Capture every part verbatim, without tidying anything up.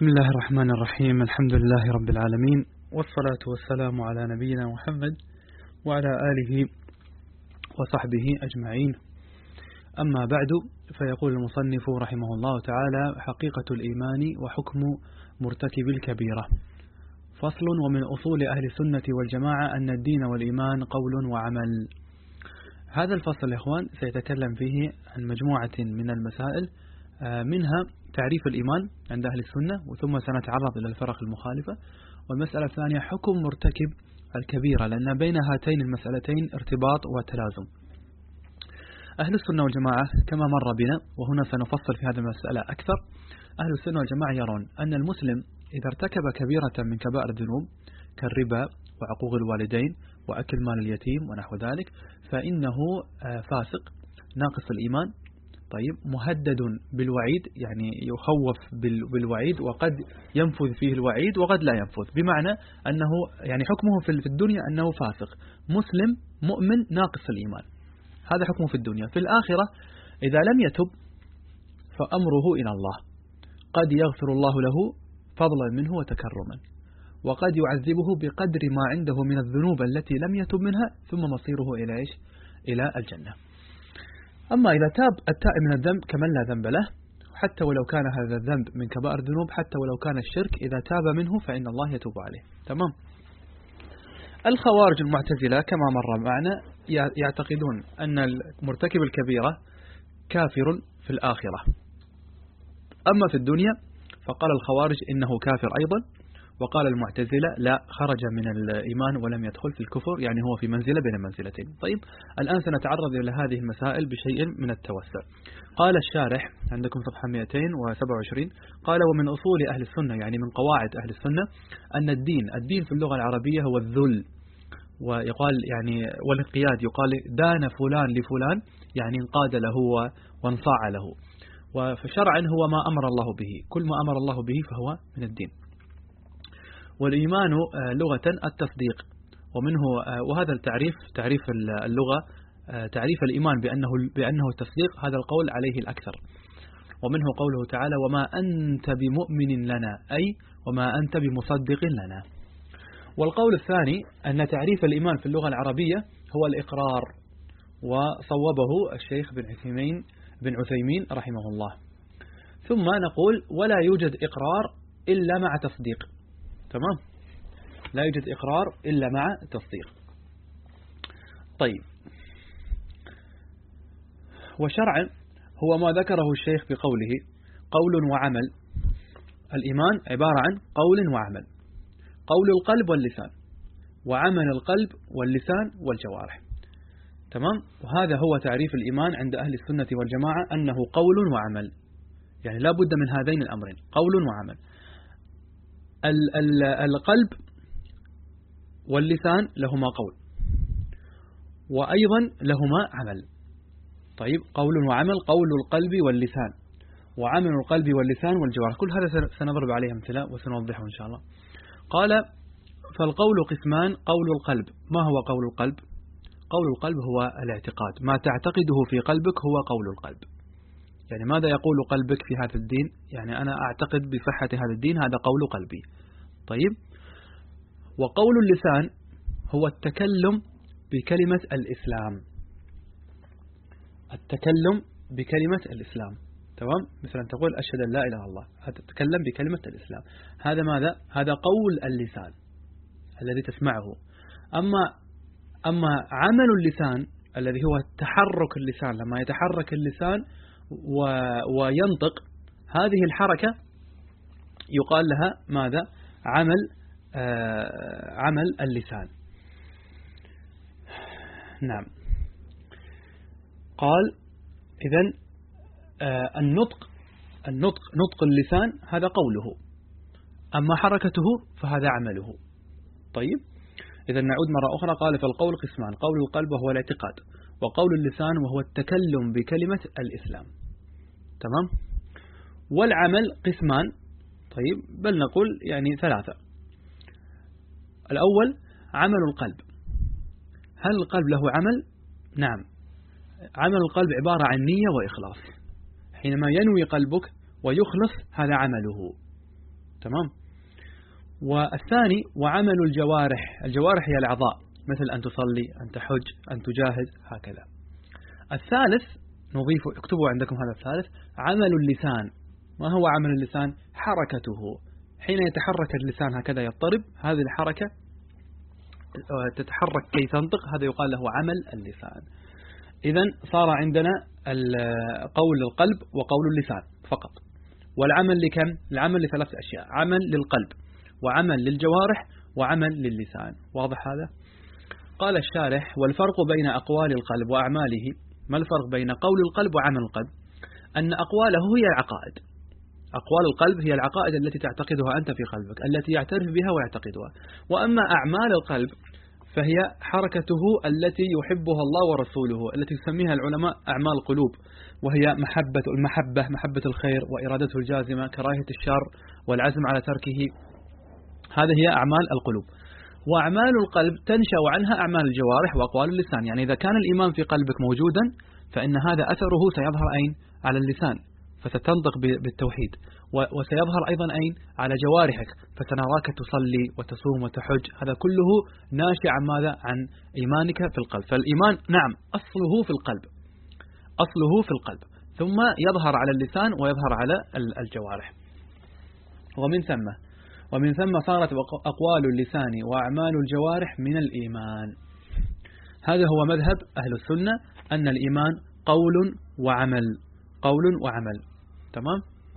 بسم الله الرحمن الرحيم. الحمد لله رب العالمين، والصلاة والسلام على نبينا محمد وعلى آله وصحبه أجمعين. أما بعد، فيقول المصنف رحمه الله تعالى: حقيقة الإيمان وحكم مرتكب الكبيرة. فصل: ومن أصول أهل السنة والجماعة أن الدين والإيمان قول وعمل. هذا الفصل يا إخوان سيتكلم فيه عن مجموعة من المسائل، منها تعريف الإيمان عند أهل السنة، وثم سنتعرض إلى الفرق المخالفة. والمسألة الثانية حكم مرتكب الكبيرة، لأن بين هاتين المسألتين ارتباط وتلازم. أهل السنة والجماعة كما مر بنا، وهنا سنفصل في هذه المسألة أكثر. أهل السنة والجماعة يرون أن المسلم إذا ارتكب كبيرة من كبائر الذنوب كالربا وعقوق الوالدين وأكل مال اليتيم ونحو ذلك، فإنه فاسق ناقص الإيمان، طيب مهدد بالوعيد، يعني يخوف بالوعيد، وقد ينفذ فيه الوعيد وقد لا ينفذ، بمعنى أنه يعني حكمه في الدنيا أنه فاسق مسلم مؤمن ناقص الإيمان، هذا حكمه في الدنيا. في الآخرة إذا لم يتب فأمره إلى الله، قد يغفر الله له فضلا منه وتكرما، وقد يعذبه بقدر ما عنده من الذنوب التي لم يتب منها، ثم مصيره إلى إيش؟ إلى الجنة. أما إذا تاب التائب من الذنب كمن لا ذنب له، حتى ولو كان هذا الذنب من كبائر الذنوب، حتى ولو كان الشرك، إذا تاب منه فإن الله يتوب عليه. تمام. الخوارج المعتزلة كما مر معنا يعتقدون أن مرتكب الكبيرة كافر في الآخرة، أما في الدنيا فقال الخوارج إنه كافر أيضا، وقال المعتزلة لا، خرج من الإيمان ولم يدخل في الكفر، يعني هو في منزلة بين منزلتين. طيب الآن سنتعرض إلى هذه المسائل بشيء من التوسع. قال الشارح عندكم صفحة مئتين وسبعة وعشرين، قال: ومن أصول أهل السنة، يعني من قواعد أهل السنة، أن الدين الدين في اللغة العربية هو الذل، ويقال يعني والانقياد، يقال دان فلان لفلان، يعني انقاد له وانصاع له. وفشرعا هو ما أمر الله به، كل ما أمر الله به فهو من الدين. والإيمان لغة التصديق، ومنه وهذا التعريف تعريف اللغة تعريف الإيمان بأنه بأنه التصديق، هذا القول عليه الأكثر. ومنه قوله تعالى: وما أنت بمؤمن لنا، أي وما أنت بمصدق لنا. والقول الثاني أن تعريف الإيمان في اللغة العربية هو الإقرار، وصوبه الشيخ بن عثيمين بن عثيمين رحمه الله. ثم نقول: ولا يوجد إقرار إلا مع تصديق. تمام، لا يوجد إقرار إلا مع تصديق. طيب، وشرعا هو ما ذكره الشيخ بقوله قول وعمل. الإيمان عبارة عن قول وعمل، قول القلب واللسان، وعمل القلب واللسان والجوارح. تمام، وهذا هو تعريف الإيمان عند أهل السنة والجماعة، أنه قول وعمل، يعني لا بد من هذين الأمرين، قول وعمل. القلب واللسان لهما قول، وأيضا لهما عمل. طيب، قول وعمل، قول القلب واللسان، وعمل القلب واللسان والجوارح، كل هذا سنضرب عليه أمثلة وسنوضحه إن شاء الله. قال: فالقول قسمان: قول القلب. ما هو قول القلب؟ قول القلب هو الاعتقاد، ما تعتقده في قلبك هو قول القلب، يعني ماذا يقول قلبك في هذا الدين، يعني أنا أعتقد بصحة هذا الدين، هذا قول قلبي. طيب، وقول اللسان هو التكلم بكلمة الإسلام، التكلم بكلمة الإسلام. تمام، مثلا تقول أشهد أن لا إله إلا الله، تتكلم بكلمة الإسلام، هذا ماذا؟ هذا قول اللسان الذي تسمعه. أما أما عمل اللسان الذي هو تحرك اللسان، لما يتحرك اللسان و... وينطق، هذه الحركة يقال لها ماذا؟ عمل آه عمل اللسان. نعم. قال: إذن آه النطق النطق نطق اللسان هذا قوله، أما حركته فهذا عمله. طيب، إذن نعود مرة أخرى. قال: فالقول قسمان: قول القلب وهو الاعتقاد، وقول اللسان وهو التكلم بكلمة الإسلام. تمام. والعمل قسمان، طيب بل نقول يعني ثلاثة. الأول عمل القلب. هل القلب له عمل؟ نعم، عمل القلب عبارة عن نية وإخلاص، حينما ينوي قلبك ويخلص هذا عمله. تمام. والثاني وعمل الجوارح، الجوارح هي الأعضاء، مثل أن تصلي، أن تحج، أن تجاهد، هكذا. الثالث نضيف، اكتبوا عندكم هذا الثالث، عمل اللسان. ما هو عمل اللسان؟ حركته، حين يتحرك اللسان هكذا يضطرب، هذه الحركة تتحرك كي تنطق، هذا يقال له عمل اللسان. إذن صار عندنا قول القلب وقول اللسان فقط. والعمل لكم؟ العمل لثلاث أشياء، عمل للقلب وعمل للجوارح وعمل للسان. واضح هذا؟ قال الشارح: والفرق بين أقوال القلب وأعماله، ما الفرق بين قول القلب وعمل القلب؟ أن أقواله هي العقائد، أقوال القلب هي العقائد التي تعتقدها أنت في قلبك، التي يعترف بها ويعتقدها. وأما أعمال القلب فهي حركته التي يحبها الله ورسوله، التي يسميها العلماء أعمال القلوب، وهي محبة المحبة محبة الخير وإرادته الجازمة، كراهية الشر والعزم على تركه، هذه هي أعمال القلوب. وأعمال القلب تنشأ عنها أعمال الجوارح وأقوال اللسان. يعني إذا كان الإيمان في قلبك موجودا فإن هذا أثره سيظهر أين؟ على اللسان، فستنطق بالتوحيد، وسيظهر أيضا أين؟ على جوارحك، فتنراك تصلي وتصوم وتحج، هذا كله ناشئ عن ماذا؟ عن إيمانك في القلب. فالإيمان نعم أصله في القلب، أصله في القلب، ثم يظهر على اللسان ويظهر على الجوارح. ومن ثم ومن ثم صارت أقوال اللسان وأعمال الجوارح من الإيمان. هذا هو مذهب أهل السنة، أن الإيمان قول وعمل، قول وعمل. تمام.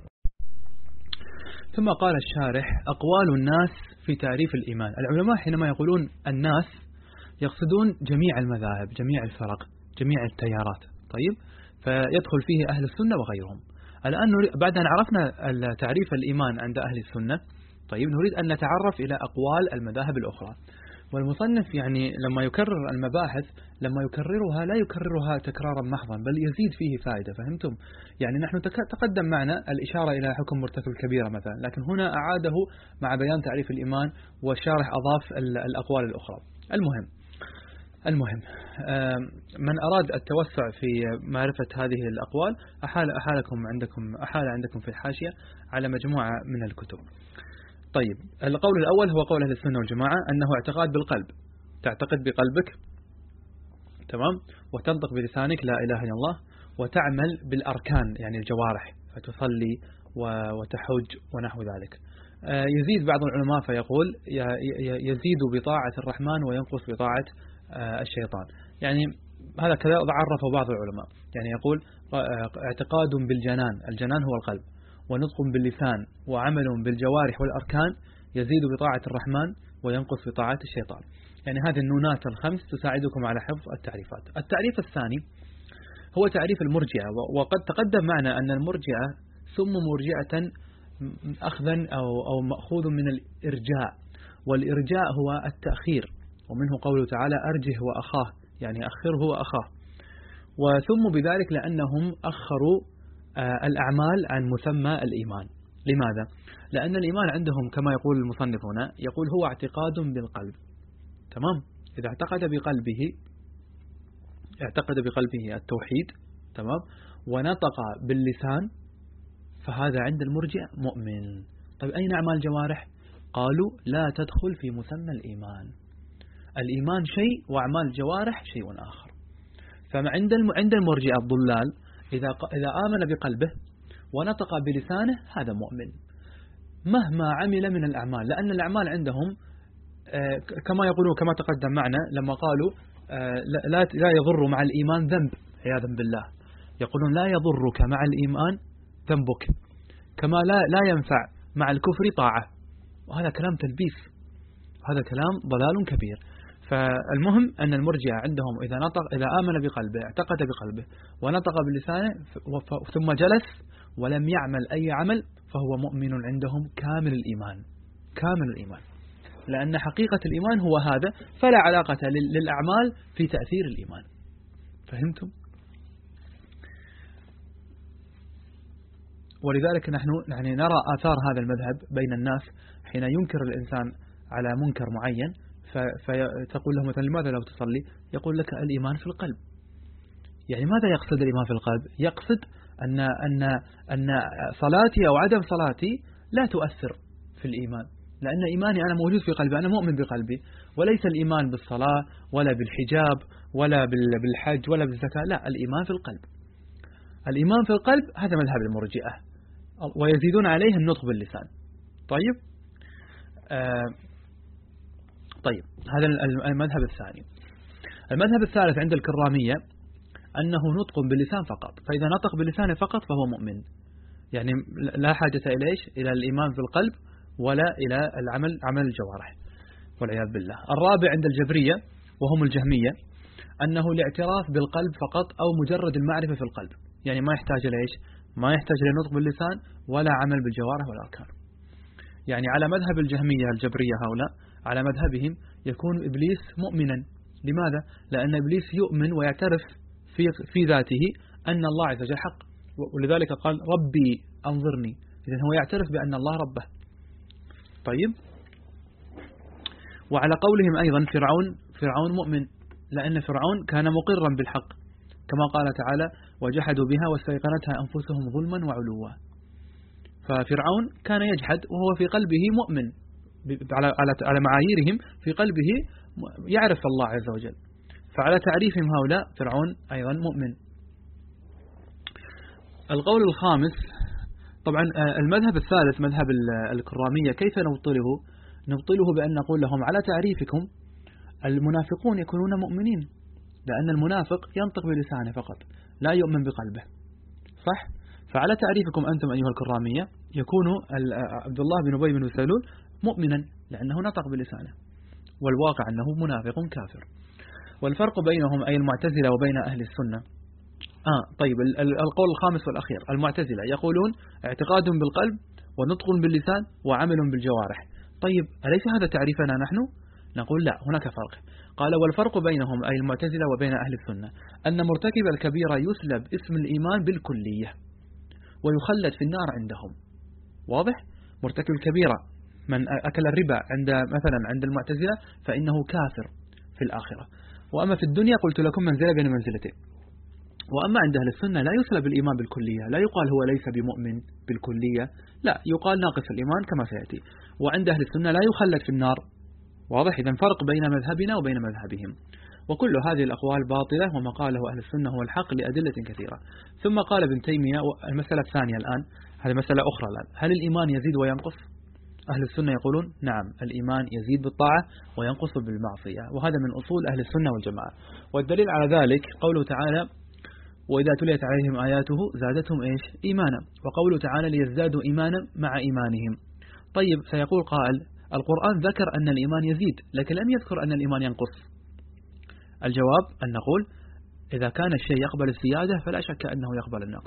ثم قال الشارح: أقوال الناس في تعريف الإيمان. العلماء حينما يقولون الناس يقصدون جميع المذاهب، جميع الفرق، جميع التيارات. طيب، فيدخل فيه أهل السنة وغيرهم. الآن بعد أن عرفنا تعريف الإيمان عند أهل السنة، طيب نريد أن نتعرف إلى أقوال المذاهب الأخرى. والمصنف يعني لما يكرر المباحث، لما يكررها لا يكررها تكرارا محضا، بل يزيد فيه فائدة. فهمتم؟ يعني نحن تقدم معنا الإشارة إلى حكم مرتكب الكبيرة مثلا، لكن هنا أعاده مع بيان تعريف الإيمان، والشارح أضاف الأقوال الأخرى. المهم المهم من أراد التوسع في معرفة هذه الأقوال أحال أحالكم عندكم أحال عندكم في الحاشية على مجموعة من الكتب. طيب، القول الأول هو قول أهل السنة والجماعة، أنه اعتقاد بالقلب، تعتقد بقلبك، تمام، وتنطق بلسانك لا إله إلا الله، وتعمل بالأركان يعني الجوارح، فتصلي وتحج ونحو ذلك. يزيد بعض العلماء فيقول يزيد بطاعة الرحمن وينقص بطاعة الشيطان. يعني هذا كذا عرفه بعض العلماء، يعني يقول اعتقاد بالجنان، الجنان هو القلب، ونطق باللسان، وعمل بالجوارح والأركان، يزيد بطاعة الرحمن وينقص بطاعة الشيطان. يعني هذه النونات الخمس تساعدكم على حفظ التعريفات. التعريف الثاني هو تعريف المرجئة، وقد تقدم معنا أن المرجئة سموا مرجئة أخذا أو أو مأخوذ من الإرجاء، والإرجاء هو التأخير، ومنه قوله تعالى أرجه وأخاه، يعني أخره وأخاه. وسموا بذلك لأنهم أخروا الأعمال عن مسمى الإيمان. لماذا؟ لأن الإيمان عندهم كما يقول المصنف هنا، يقول هو اعتقاد بالقلب، تمام. إذا اعتقد بقلبه اعتقد بقلبه التوحيد، تمام، ونطق باللسان، فهذا عند المرجئة مؤمن. طيب أين أعمال الجوارح؟ قالوا لا تدخل في مسمى الإيمان، الإيمان شيء وأعمال الجوارح شيء آخر. فعند عند المرجئة الضلال إذا إذا آمن بقلبه ونطق بلسانه هذا مؤمن مهما عمل من الأعمال، لأن الأعمال عندهم كما يقولون كما تقدم معنا لما قالوا لا لا يضر مع الإيمان ذنب عياذا بالله، يقولون لا يضرك مع الإيمان ذنبك، كما لا لا ينفع مع الكفر طاعة، وهذا كلام تلبيس، هذا كلام ضلال كبير. فالمهم أن المرجئة عندهم إذا نطق إذا آمن بقلبه اعتقد بقلبه ونطق بلسانه ثم جلس ولم يعمل أي عمل فهو مؤمن عندهم كامل الإيمان، كامل الإيمان، لأن حقيقة الإيمان هو هذا، فلا علاقة للأعمال في تأثير الإيمان. فهمتم؟ ولذلك نحن يعني نرى آثار هذا المذهب بين الناس، حين ينكر الإنسان على منكر معين فتقول له مثلا لماذا لا تصلي؟ يقول لك الإيمان في القلب. يعني ماذا يقصد الإيمان في القلب؟ يقصد أن أن أن صلاتي أو عدم صلاتي لا تؤثر في الإيمان، لأن إيماني أنا موجود في قلبي، أنا مؤمن بقلبي، وليس الإيمان بالصلاة ولا بالحجاب ولا بالحج ولا بالزكاة، لا، الإيمان في القلب. الإيمان في القلب هذا مذهب المرجئة، ويزيدون عليه النطق باللسان. طيب آه طيب هذا المذهب الثاني. المذهب الثالث عند الكرامية أنه نطق باللسان فقط، فإذا نطق باللسان فقط فهو مؤمن، يعني لا حاجة إلى إيش؟ إلى الإيمان في القلب ولا إلى العمل عمل الجوارح والعياذ بالله. الرابع عند الجبرية وهم الجهمية أنه الاعتراف بالقلب فقط أو مجرد المعرفة في القلب، يعني ما يحتاج إلى إيش؟ ما يحتاج إلى نطق باللسان ولا عمل بالجوارح والأركان. يعني على مذهب الجهمية الجبرية هؤلاء، على مذهبهم يكون إبليس مؤمنا. لماذا؟ لأن إبليس يؤمن ويعترف في في ذاته أن الله عز وجل حق، ولذلك قال ربي أنظرني، إذن هو يعترف بأن الله ربه. طيب، وعلى قولهم أيضا فرعون فرعون مؤمن، لأن فرعون كان مقرا بالحق، كما قال تعالى وجحدوا بها واستيقنتها أنفسهم ظلما وعلوا. ففرعون كان يجحد وهو في قلبه مؤمن على على معاييرهم، في قلبه يعرف الله عز وجل، فعلى تعريفهم هؤلاء فرعون أيضا مؤمن. القول الخامس، طبعا المذهب الثالث مذهب الكرامية، كيف نبطله؟ نبطله بأن نقول لهم على تعريفكم المنافقون يكونون مؤمنين، لأن المنافق ينطق بلسانه فقط لا يؤمن بقلبه، صح؟ فعلى تعريفكم أنتم أيها الكرامية يكون عبد الله بن أبي بن سلول مؤمنا لأنه نطق بلسانه، والواقع أنه منافق كافر. والفرق بينهم أي المعتزلة وبين أهل السنة. آه طيب القول الخامس والأخير، المعتزلة يقولون اعتقاد بالقلب ونطق باللسان وعمل بالجوارح. طيب أليس هذا تعريفنا نحن؟ نقول لا، هناك فرق. قال والفرق بينهم أي المعتزلة وبين أهل السنة أن مرتكب الكبيرة يسلب اسم الإيمان بالكلية ويخلد في النار عندهم. واضح؟ مرتكب الكبيرة من أكل الربا عند مثلا عند المعتزلة فإنه كافر في الآخرة، وأما في الدنيا قلت لكم منزلة بين منزلتين. وأما عند أهل السنة لا يسلب الإيمان بالكلية، لا يقال هو ليس بمؤمن بالكلية، لا، يقال ناقص الإيمان كما سيأتي. وعند أهل السنة لا يخلد في النار. واضح؟ إذن فرق بين مذهبنا وبين مذهبهم. وكل هذه الأقوال باطلة، وما قاله أهل السنة هو الحق لأدلة كثيرة. ثم قال ابن تيمية المسألة الثانية الآن، هذه مسألة أخرى الآن، هل الإيمان يزيد وينقص؟ أهل السنة يقولون نعم، الإيمان يزيد بالطاعة وينقص بالمعصية، وهذا من أصول أهل السنة والجماعة. والدليل على ذلك قوله تعالى وإذا تليت عليهم آياته زادتهم إيش؟ إيمانا، وقوله تعالى ليزدادوا إيمانا مع إيمانهم. طيب سيقول قائل القرآن ذكر أن الإيمان يزيد لكن لم يذكر أن الإيمان ينقص. الجواب أن نقول إذا كان الشيء يقبل الزيادة فلا شك أنه يقبل النقص.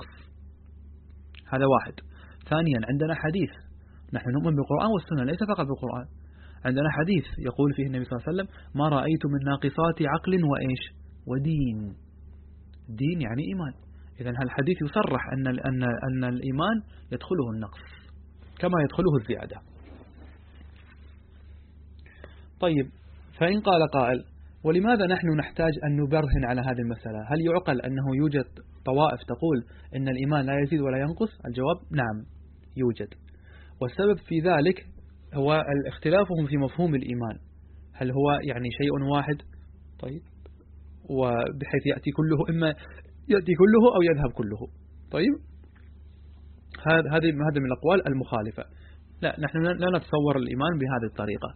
هذا واحد. ثانيا عندنا حديث، نحن نؤمن بالقرآن والسنة ليس فقط بالقرآن، عندنا حديث يقول فيه النبي صلى الله عليه وسلم ما رأيت من ناقصات عقل وإيش ودين. دين يعني إيمان. إذن هالحديث يصرح أن أن أن الإيمان يدخله النقص كما يدخله الزيادة. طيب فإن قال قائل ولماذا نحن نحتاج أن نبرهن على هذه المسألة؟ هل يعقل أنه يوجد طوائف تقول أن الإيمان لا يزيد ولا ينقص؟ الجواب نعم يوجد، والسبب في ذلك هو اختلافهم في مفهوم الإيمان، هل هو يعني شيء واحد طيب وبحيث يأتي كله، إما يأتي كله أو يذهب كله. طيب هذا هذه هذا من الأقوال المخالفة. لا، نحن لا نتصور الإيمان بهذه الطريقة،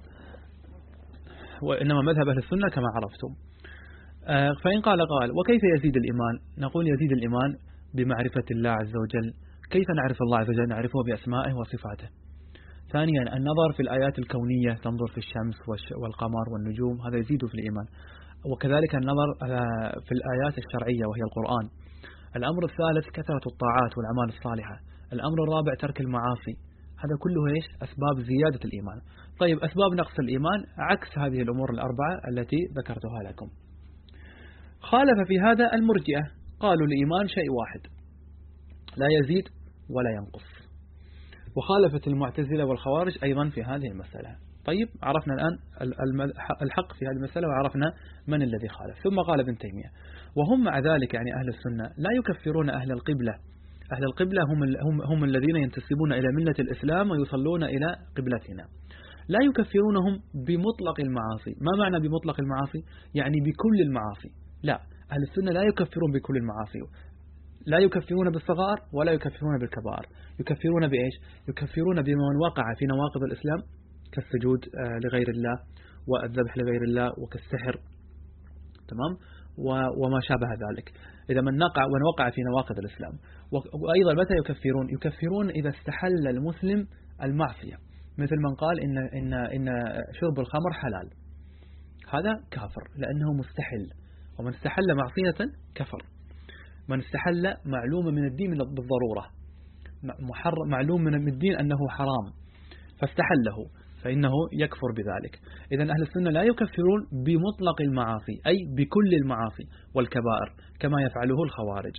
وإنما مذهب أهل السنة كما عرفتم. فإن قال قال وكيف يزيد الإيمان؟ نقول يزيد الإيمان بمعرفة الله عز وجل. كيف نعرف الله عز وجل؟ نعرفه بأسمائه وصفاته. ثانيا النظر في الآيات الكونية، تنظر في الشمس والقمر والنجوم، هذا يزيد في الإيمان. وكذلك النظر في الآيات الشرعية وهي القرآن. الأمر الثالث كثرة الطاعات والأعمال الصالحة. الأمر الرابع ترك المعاصي. هذا كله إيش؟ أسباب زيادة الإيمان. طيب أسباب نقص الإيمان عكس هذه الأمور الأربعة التي ذكرتها لكم. خالف في هذا المرجئة، قالوا الإيمان شيء واحد لا يزيد ولا ينقص. وخالفت المعتزلة والخوارج أيضا في هذه المسألة. طيب عرفنا الآن الحق في هذه المسألة وعرفنا من الذي خالف. ثم قال ابن تيمية وهم مع ذلك يعني أهل السنة لا يكفرون أهل القبلة أهل القبلة هم, هم, هم الذين ينتسبون إلى ملة الإسلام ويصلون إلى قبلتنا. لا يكفرونهم بمطلق المعاصي. ما معنى بمطلق المعاصي؟ يعني بكل المعاصي. لا، أهل السنة لا يكفرون بكل المعاصي، لا يكفرون بالصغائر ولا يكفرون بالكبائر. يكفرون بإيش؟ يكفرون بمن وقع في نواقض الإسلام كالسجود لغير الله والذبح لغير الله وكالسحر، تمام، وما شابه ذلك. إذا من نقع ومن وقع في نواقض الإسلام. وأيضا متى يكفرون؟ يكفرون إذا استحل المسلم المعصية، مثل من قال إن إن إن شرب الخمر حلال، هذا كافر لأنه مستحل. ومن استحل معصية كفر. من استحل معلوم من الدين بالضرورة، محرم معلوم من الدين أنه حرام فاستحله فإنه يكفر بذلك. إذن أهل السنة لا يكفرون بمطلق المعاصي، أي بكل المعاصي والكبائر كما يفعله الخوارج.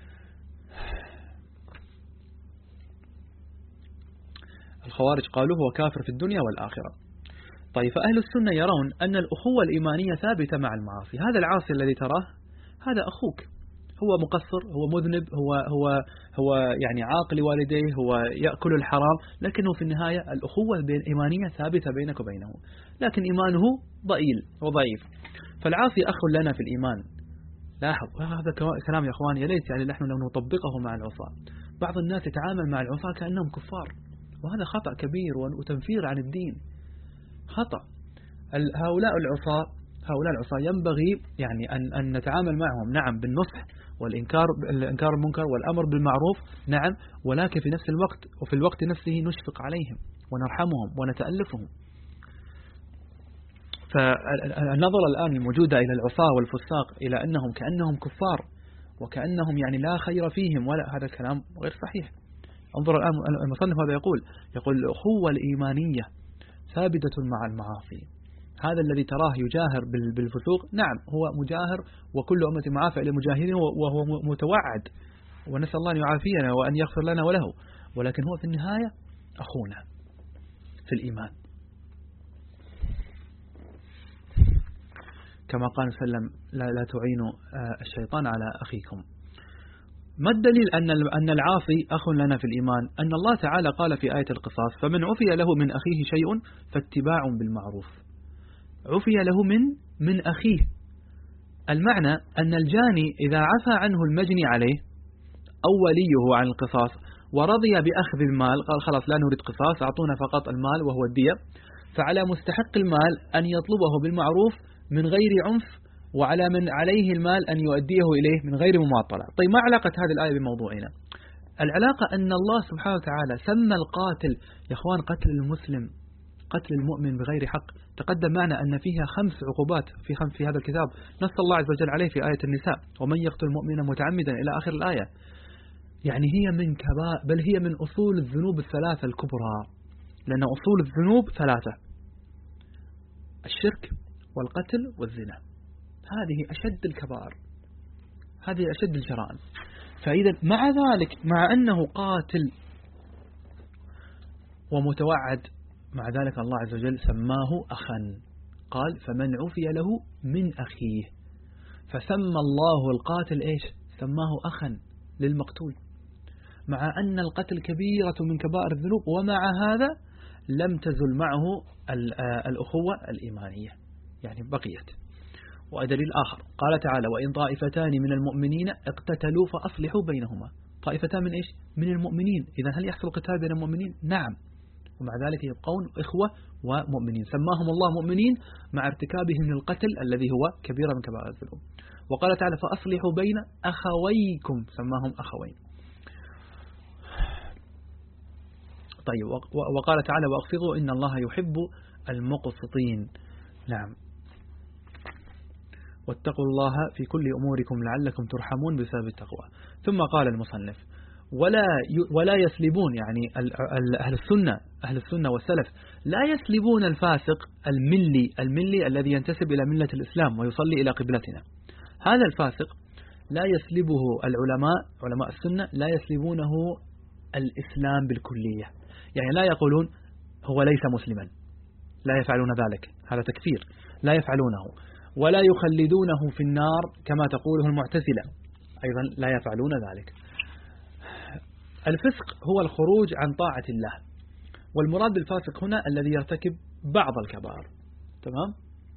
الخوارج قالوا هو كافر في الدنيا والآخرة. طيب، فأهل السنة يرون أن الأخوة الإيمانية ثابتة مع المعاصي. هذا العاصي الذي تراه هذا أخوك، هو مقصر، هو مذنب، هو هو هو يعني عاق لوالديه، هو يأكل الحرام، لكنه في النهاية الأخوة الإيمانية ثابتة بينك وبينه، لكن إيمانه ضئيل وضعيف. فالعاصي أخ لنا في الإيمان. لاحظ هذا كلام يا أخوان، يا ليت يعني نحن لو نطبقه مع العصاة. بعض الناس يتعامل مع العصاة كأنهم كفار، وهذا خطأ كبير وتنفير عن الدين، خطأ. هؤلاء العصاة هؤلاء العصاة ينبغي يعني أن أن نتعامل معهم، نعم، بالنصح والإنكار الإنكار المنكر والأمر بالمعروف، نعم، ولكن في نفس الوقت وفي الوقت نفسه نشفق عليهم ونرحمهم ونتألفهم. فالنظر الآن الموجودة إلى العصاة والفساق إلى أنهم كأنهم كفار وكأنهم يعني لا خير فيهم، ولا، هذا الكلام غير صحيح. انظر الآن المصنف هذا يقول يقول الأخوة الإيمانية ثابتة مع المعاصي. هذا الذي تراه يجاهر بالفسوق، نعم، هو مجاهر، وكل أمة معافى إلى مجاهرين، وهو متوعد، ونسأل الله أن يعافينا وأن يغفر لنا وله، ولكن هو في النهاية أخونا في الإيمان. كما قال صلى الله عليه وسلم: لا, لا تعينوا الشيطان على أخيكم. ما الدليل أن أن العاصي أخ لنا في الإيمان؟ أن الله تعالى قال في آية القصاص: فمن عفي له من أخيه شيء فاتباع بالمعروف. عفي له من من أخيه، المعنى أن الجاني إذا عفى عنه المجني عليه أو وليه عن القصاص ورضي بأخذ المال، قال خلاص لا نريد قصاص، أعطونا فقط المال وهو الدية، فعلى مستحق المال أن يطلبه بالمعروف من غير عنف، وعلى من عليه المال أن يؤديه إليه من غير مماطلة. طيب، ما علاقة هذه الآية بموضوعنا؟ العلاقة أن الله سبحانه وتعالى سمى القاتل، يا أخوان، قتل المسلم، قتل المؤمن بغير حق، تقدم معنا أن فيها خمس عقوبات في خمس في هذا الكتاب، نص الله عز وجل عليه في آية النساء: ومن يقتل مؤمنا متعمدا إلى آخر الآية. يعني هي من كبائر، بل هي من أصول الذنوب الثلاثة الكبرى، لأن أصول الذنوب ثلاثة: الشرك والقتل والزنا. هذه أشد الكبائر، هذه أشد الجرائم. فإذا مع ذلك، مع أنه قاتل ومتوعد، مع ذلك الله عز وجل سماه أخا، قال: فمن عفي له من أخيه. فسمى الله القاتل إيش؟ سماه أخا للمقتول، مع أن القتل كبيرة من كبائر الذنوب، ومع هذا لم تزل معه الأخوة الإيمانية، يعني بقيت. ودليل آخر قال تعالى: وإن طائفتان من المؤمنين اقتتلوا فأصلحوا بينهما. طائفتان من إيش؟ من المؤمنين. إذا هل يحصل قتال بين المؤمنين؟ نعم، ومع ذلك يبقون إخوة ومؤمنين. سماهم الله مؤمنين مع ارتكابهم للقتل الذي هو كبيرة من كبائر الذنوب. وقال تعالى: فأصلحوا بين أخويكم، سماهم أخوين. طيب، وقال تعالى: وأقسطوا إن الله يحب المقسطين. نعم، واتقوا الله في كل أموركم لعلكم ترحمون بسبب التقوى. ثم قال المصنف: ولا ولا يسلبون، يعني أهل السنة أهل السنة والسلف لا يسلبون الفاسق الملي الملي الذي ينتسب إلى ملة الإسلام ويصلي إلى قبلتنا. هذا الفاسق لا يسلبه العلماء علماء السنة لا يسلبونه الإسلام بالكلية، يعني لا يقولون هو ليس مسلما، لا يفعلون ذلك، هذا تكفير، لا يفعلونه. ولا يخلدونه في النار كما تقوله المعتزلة، أيضا لا يفعلون ذلك. الفسق هو الخروج عن طاعة الله، والمراد بالفاسق هنا الذي يرتكب بعض الكبائر. تمام؟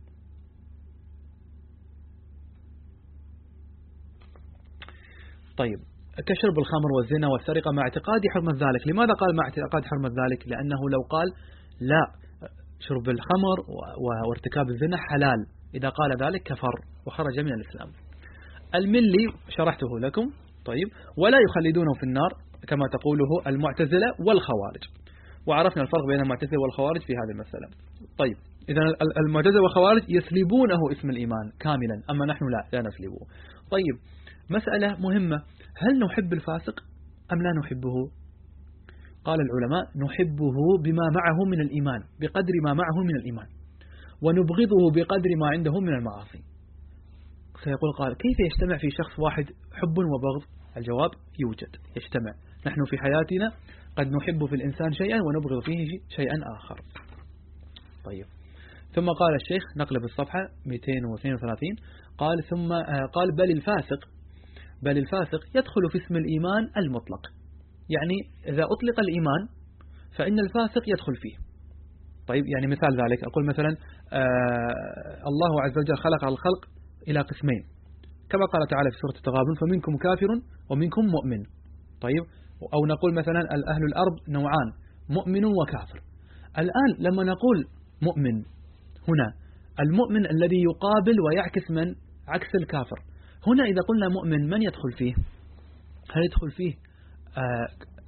طيب، كشرب الخمر والزنا والسرقة مع اعتقاد حرمة ذلك. لماذا قال مع اعتقاد حرمة ذلك؟ لأنه لو قال لا، شرب الخمر وارتكاب الزنا حلال، إذا قال ذلك كفر وخرج من الإسلام. الملي شرحته لكم. طيب، ولا يخلدونه في النار كما تقوله المعتزلة والخوارج، وعرفنا الفرق بين المعتزلة والخوارج في هذه المسألة. طيب، إذا المعتزلة والخوارج يسلبونه اسم الإيمان كاملا، أما نحن لا لا نسلبه. طيب، مسألة مهمة، هل نحب الفاسق أم لا نحبه؟ قال العلماء نحبه بما معه من الإيمان، بقدر ما معه من الإيمان، ونبغضه بقدر ما عنده من المعاصي. سيقول قال كيف يجتمع في شخص واحد حب وبغض؟ الجواب يوجد، يجتمع. نحن في حياتنا قد نحب في الإنسان شيئا ونبغض فيه شيئا آخر. طيب، ثم قال الشيخ، نقلب الصفحة مئتين واثنين وثلاثين، قال ثم قال بل الفاسق بل الفاسق يدخل في اسم الإيمان المطلق. يعني إذا أطلق الإيمان فإن الفاسق يدخل فيه. طيب، يعني مثال ذلك أقول مثلا آه الله عز وجل خلق الخلق إلى قسمين، كما قال تعالى في سورة التغابن فمنكم كافر ومنكم مؤمن. طيب، أو نقول مثلا أهل الأرض نوعان، مؤمن وكافر. الآن لما نقول مؤمن هنا، المؤمن الذي يقابل ويعكس من؟ عكس الكافر. هنا إذا قلنا مؤمن من يدخل فيه؟ هل يدخل فيه آه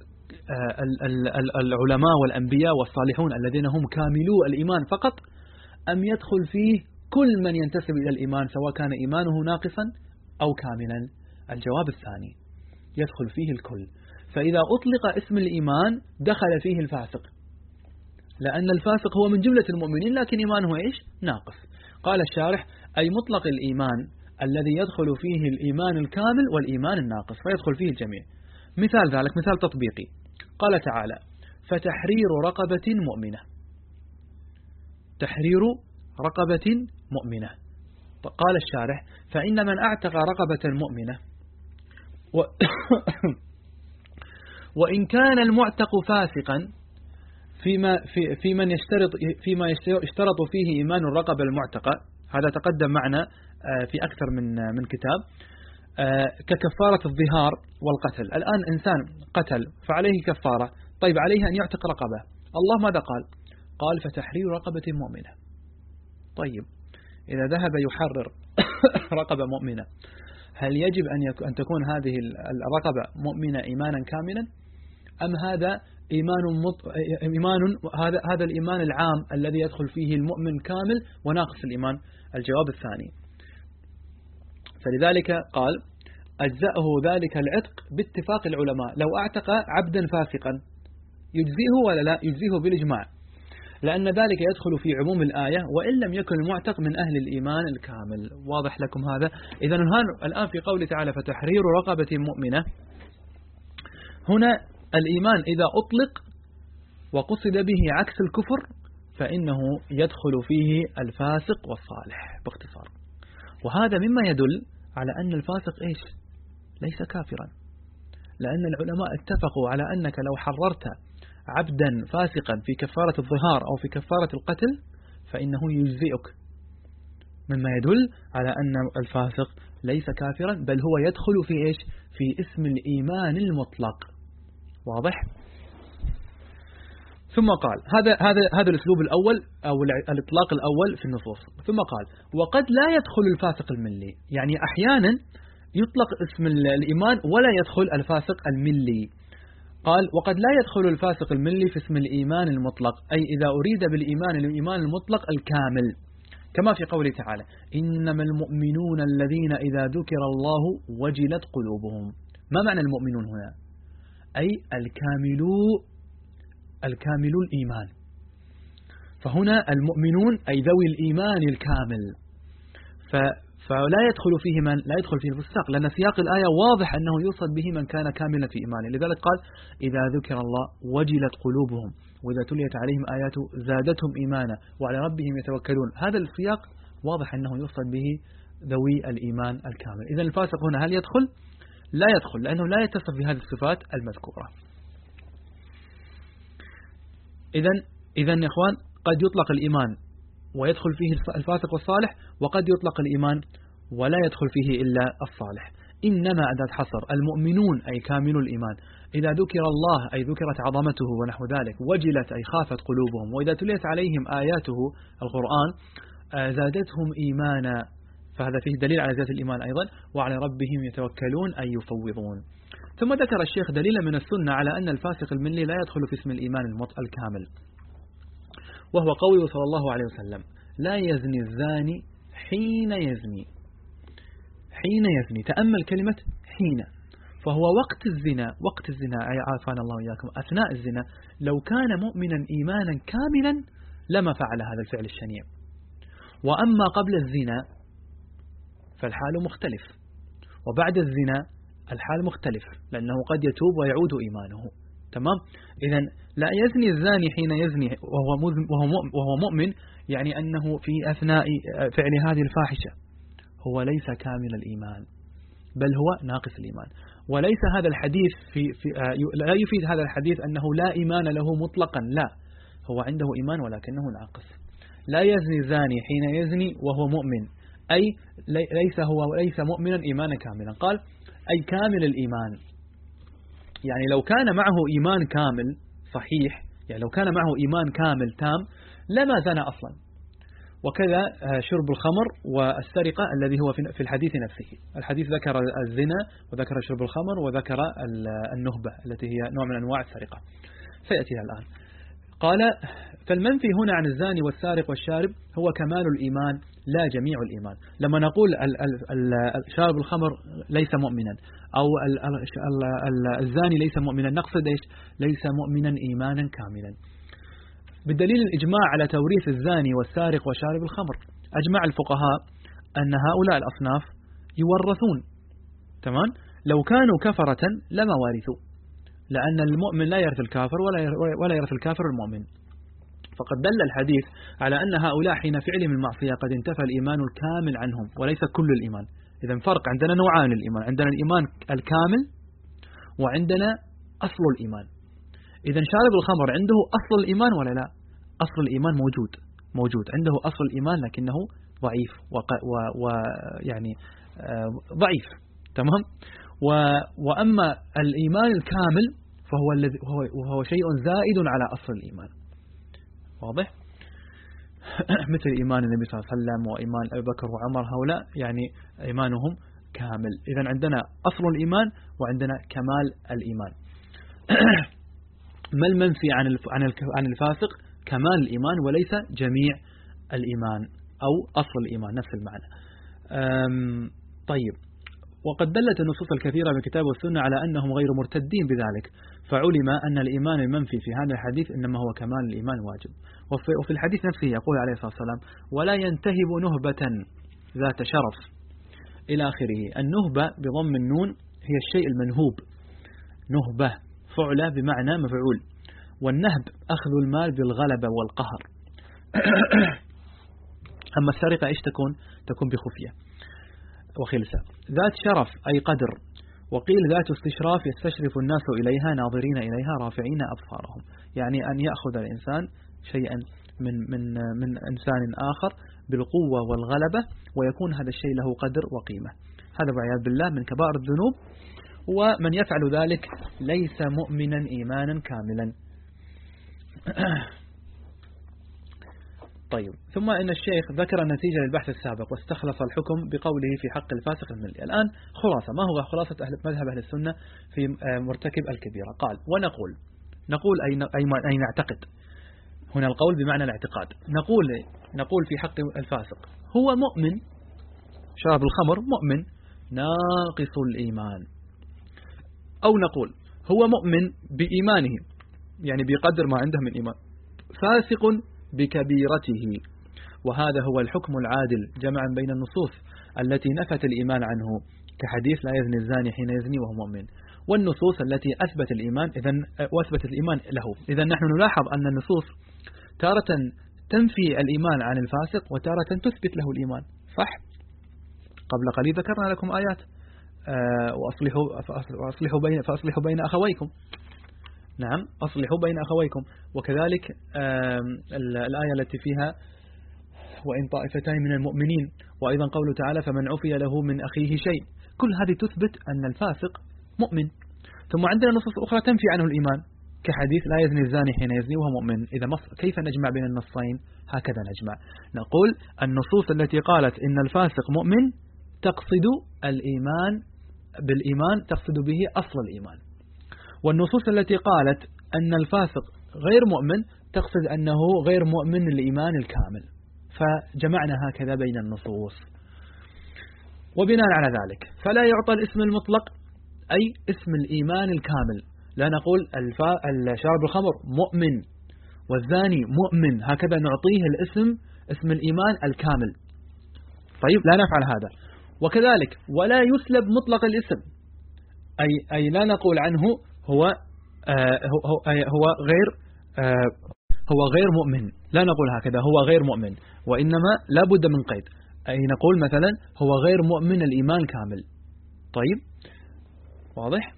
آه العلماء والأنبياء والصالحون الذين هم كاملو الإيمان فقط، أم يدخل فيه كل من ينتسب إلى الإيمان سواء كان إيمانه ناقصا أو كاملا؟ الجواب الثاني، يدخل فيه الكل. فإذا أطلق اسم الإيمان دخل فيه الفاسق، لأن الفاسق هو من جملة المؤمنين لكن إيمانه إيش؟ ناقص. قال الشارح أي مطلق الإيمان الذي يدخل فيه الإيمان الكامل والإيمان الناقص، فيدخل فيه الجميع. مثال ذلك مثال تطبيقي، قال تعالى فتحرير رقبة مؤمنة، تحرير رقبة مؤمنة. قال الشارح فإن من أعتق رقبة مؤمنة و وإن كان المعتق فاسقا فيما في في من يشترط فيما يشترط فيه إيمان الرقبة المعتقة، هذا تقدم معنا في أكثر من من كتاب، ككفارة الظهار والقتل. الآن إنسان قتل فعليه كفارة، طيب عليه أن يعتق رقبة. الله ماذا قال؟ قال فتحرير رقبة مؤمنة. طيب، إذا ذهب يحرر رقبة مؤمنة، هل يجب أن أن تكون هذه الرقبة مؤمنة إيمانا كاملا، أم هذا إيمان مط... إيمان هذا هذا الإيمان العام الذي يدخل فيه المؤمن كامل وناقص الإيمان؟ الجواب الثاني. فلذلك قال أجزأه ذلك العتق باتفاق العلماء. لو اعتق عبدا فاسقا يجزئه ولا لا؟ يجزئه بالإجماع، لأن ذلك يدخل في عموم الآية وإن لم يكن المعتق من أهل الإيمان الكامل. واضح لكم هذا؟ إذا الآن في قوله تعالى فتحرير رقبة مؤمنة، هنا الإيمان إذا أطلق وقصد به عكس الكفر فإنه يدخل فيه الفاسق والصالح باختصار. وهذا مما يدل على أن الفاسق إيش؟ ليس كافرا، لأن العلماء اتفقوا على أنك لو حررت عبدا فاسقا في كفارة الظهار أو في كفارة القتل فإنه يجزئك، مما يدل على أن الفاسق ليس كافرا بل هو يدخل في إيش؟ في اسم الإيمان المطلق. واضح؟ ثم قال هذا هذا هذا الأسلوب الأول أو الإطلاق الأول في النصوص. ثم قال وقد لا يدخل الفاسق الملي، يعني أحيانا يطلق اسم الإيمان ولا يدخل الفاسق الملي. قال وقد لا يدخل الفاسق الملي في اسم الإيمان المطلق، أي إذا أريد بالإيمان الإيمان المطلق الكامل، كما في قوله تعالى إنما المؤمنون الذين إذا ذكر الله وجلت قلوبهم. ما معنى المؤمنون هنا؟ أي الكاملو الكامل الإيمان. فهنا المؤمنون أي ذوي الإيمان الكامل، فلا يدخل فيه من لا يدخل فيه الفساق، لأن سياق الآية واضح أنه يوصد به من كان كاملا في إيمانه. لذلك قال إذا ذكر الله وجلت قلوبهم وإذا تليت عليهم آياته زادتهم إيمانا وعلى ربهم يتوكلون. هذا السياق واضح أنه يوصد به ذوي الإيمان الكامل. إذا الفاسق هنا هل يدخل؟ لا يدخل، لأنه لا يتصف بهذه الصفات المذكورة. إذن إذن يا إخوان قد يطلق الإيمان ويدخل فيه الفاسق والصالح، وقد يطلق الإيمان ولا يدخل فيه إلا الصالح. إنما أداة حصر المؤمنون أي كامل الإيمان. إذا ذكر الله أي ذكرت عظمته ونحو ذلك وجلت أي خافت قلوبهم، وإذا تليت عليهم آياته القرآن زادتهم إيمانا، فهذا فيه دليل على زيادة الإيمان أيضا. وعلى ربهم يتوكلون أي يفوضون. ثم ذكر الشيخ دليلا من السنة على أن الفاسق الملي لا يدخل في اسم الإيمان الكامل، وهو قوله صلى الله عليه وسلم: لا يزني الزاني حين يزني. حين يزني، تأمل كلمة حين، فهو وقت الزنا، وقت الزنا أي عافانا الله وإياكم أثناء الزنا. لو كان مؤمنا إيمانا كاملا لما فعل هذا الفعل الشنيع. وأما قبل الزنا فالحال مختلف، وبعد الزنا الحال مختلف، لأنه قد يتوب ويعود إيمانه. تمام؟ إذن لا يزني الزاني حين يزني وهو وهو مؤمن، يعني أنه في أثناء فعل هذه الفاحشة هو ليس كامل الإيمان، بل هو ناقص الإيمان. وليس هذا الحديث في, في لا يفيد هذا الحديث أنه لا إيمان له مطلقا، لا، هو عنده إيمان ولكنه ناقص. لا يزني الزاني حين يزني وهو مؤمن، أي ليس هو ليس مؤمنا إيمانا كاملا. قال أي كامل الإيمان، يعني لو كان معه إيمان كامل صحيح، يعني لو كان معه إيمان كامل تام لما زنى أصلا. وكذا شرب الخمر والسرقة الذي هو في الحديث نفسه. الحديث ذكر الزنا وذكر شرب الخمر وذكر النهبة التي هي نوع من أنواع السرقة، سيأتيها الآن. قال فالمنفي هنا عن الزاني والسارق والشارب هو كمال الإيمان لا جميع الإيمان. لما نقول شارب الخمر ليس مؤمنا أو الزاني ليس مؤمنا، نقصد إيش؟ ليس مؤمنا إيمانا كاملا. بالدليل الإجماع على توريث الزاني والسارق وشارب الخمر. أجمع الفقهاء أن هؤلاء الأصناف يورثون. تمام؟ لو كانوا كفرة لما وارثوا، لأن المؤمن لا يرث الكافر ولا يرث الكافر المؤمن. فقد دل الحديث على أن هؤلاء حين فعلهم المعصية قد انتفى الإيمان الكامل عنهم وليس كل الإيمان. إذن فرق، عندنا نوعان الإيمان، عندنا الإيمان الكامل وعندنا أصل الإيمان. إذن شارب الخمر عنده أصل الإيمان ولا لا؟ أصل الإيمان موجود موجود عنده أصل الإيمان لكنه ضعيف ويعني ضعيف. تمام؟ وأما الإيمان الكامل فهو الذي وهو شيء زائد على أصل الإيمان. واضح؟ مثل إيمان النبي صلى الله عليه وسلم وإيمان أبي بكر وعمر، هؤلاء يعني إيمانهم كامل. إذن عندنا أصل الإيمان وعندنا كمال الإيمان. ما المنفي عن عن الفاسق؟ كمال الإيمان وليس جميع الإيمان أو أصل الإيمان، نفس المعنى. طيب، وقد دلت النصوص الكثيرة من الكتاب والسنة على أنهم غير مرتدين بذلك، فعلم أن الإيمان المنفي في هذا الحديث إنما هو كمال الإيمان واجب. وفي الحديث نفسه يقول عليه الصلاة والسلام: ولا ينتهب نهبة ذات شرف إلى آخره. النهبة بضم النون هي الشيء المنهوب، نهبة فعلة بمعنى مفعول، والنهب أخذ المال بالغلبة والقهر. أما السرقة إيش تكون؟ تكون بخفية وخلسة. ذات شرف أي قدر، وقيل ذات استشراف يستشرف الناس إليها ناظرين إليها رافعين أبصارهم، يعني أن يأخذ الإنسان شيئا من من من إنسان آخر بالقوة والغلبة، ويكون هذا الشيء له قدر وقيمة. هذا والعياذ بالله من كبائر الذنوب، ومن يفعل ذلك ليس مؤمنا إيمانا كاملا. طيب، ثم إن الشيخ ذكر النتيجة للبحث السابق واستخلص الحكم بقوله في حق الفاسق الملي. الآن خلاصة، ما هو خلاصة أهل مذهب أهل السنة في مرتكب الكبيرة؟ قال: ونقول نقول أي أي نعتقد. هنا القول بمعنى الاعتقاد. نقول نقول في حق الفاسق هو مؤمن، شرب الخمر مؤمن ناقص الإيمان، أو نقول هو مؤمن بإيمانه، يعني بقدر ما عنده من إيمان، فاسق بكبيرته. وهذا هو الحكم العادل جمعا بين النصوص التي نفت الإيمان عنه، كحديث لا يزني الزاني حين يزني وهو مؤمن، والنصوص التي أثبت الإيمان إذن وأثبت الإيمان له. إذن نحن نلاحظ أن النصوص تارة تنفي الإيمان عن الفاسق وتارة تثبت له الإيمان، صح؟ قبل قليل ذكرنا لكم آيات: أه وأصلحوا, فأصلحوا, بين, فأصلحوا بين أخويكم. نعم أصلحوا بين أخويكم. وكذلك الآية التي فيها وإن طائفتان من المؤمنين، وأيضا قوله تعالى فمن عفي له من أخيه شيء. كل هذه تثبت أن الفاسق مؤمن. ثم عندنا نصوص أخرى تنفي عنه الإيمان، كحديث لا يزني الزاني حين يزني وهو مؤمن. إذا كيف نجمع بين النصين؟ هكذا نجمع، نقول النصوص التي قالت إن الفاسق مؤمن تقصد الإيمان، بالإيمان تقصد به أصل الإيمان، والنصوص التي قالت أن الفاسق غير مؤمن تقصد أنه غير مؤمن الإيمان الكامل. فجمعنا هكذا بين النصوص. وبناء على ذلك فلا يعطى الاسم المطلق أي اسم الإيمان الكامل. لا نقول شارب الخمر مؤمن والزاني مؤمن، هكذا نعطيه الاسم اسم الإيمان الكامل. طيب لا نفعل هذا. وكذلك ولا يسلب مطلق الاسم، أي, أي لا نقول عنه هو آه هو, هو غير آه هو غير مؤمن، لا نقول هكذا هو غير مؤمن، وإنما لا بد من قيد، أي نقول مثلا هو غير مؤمن الإيمان الكامل. طيب واضح؟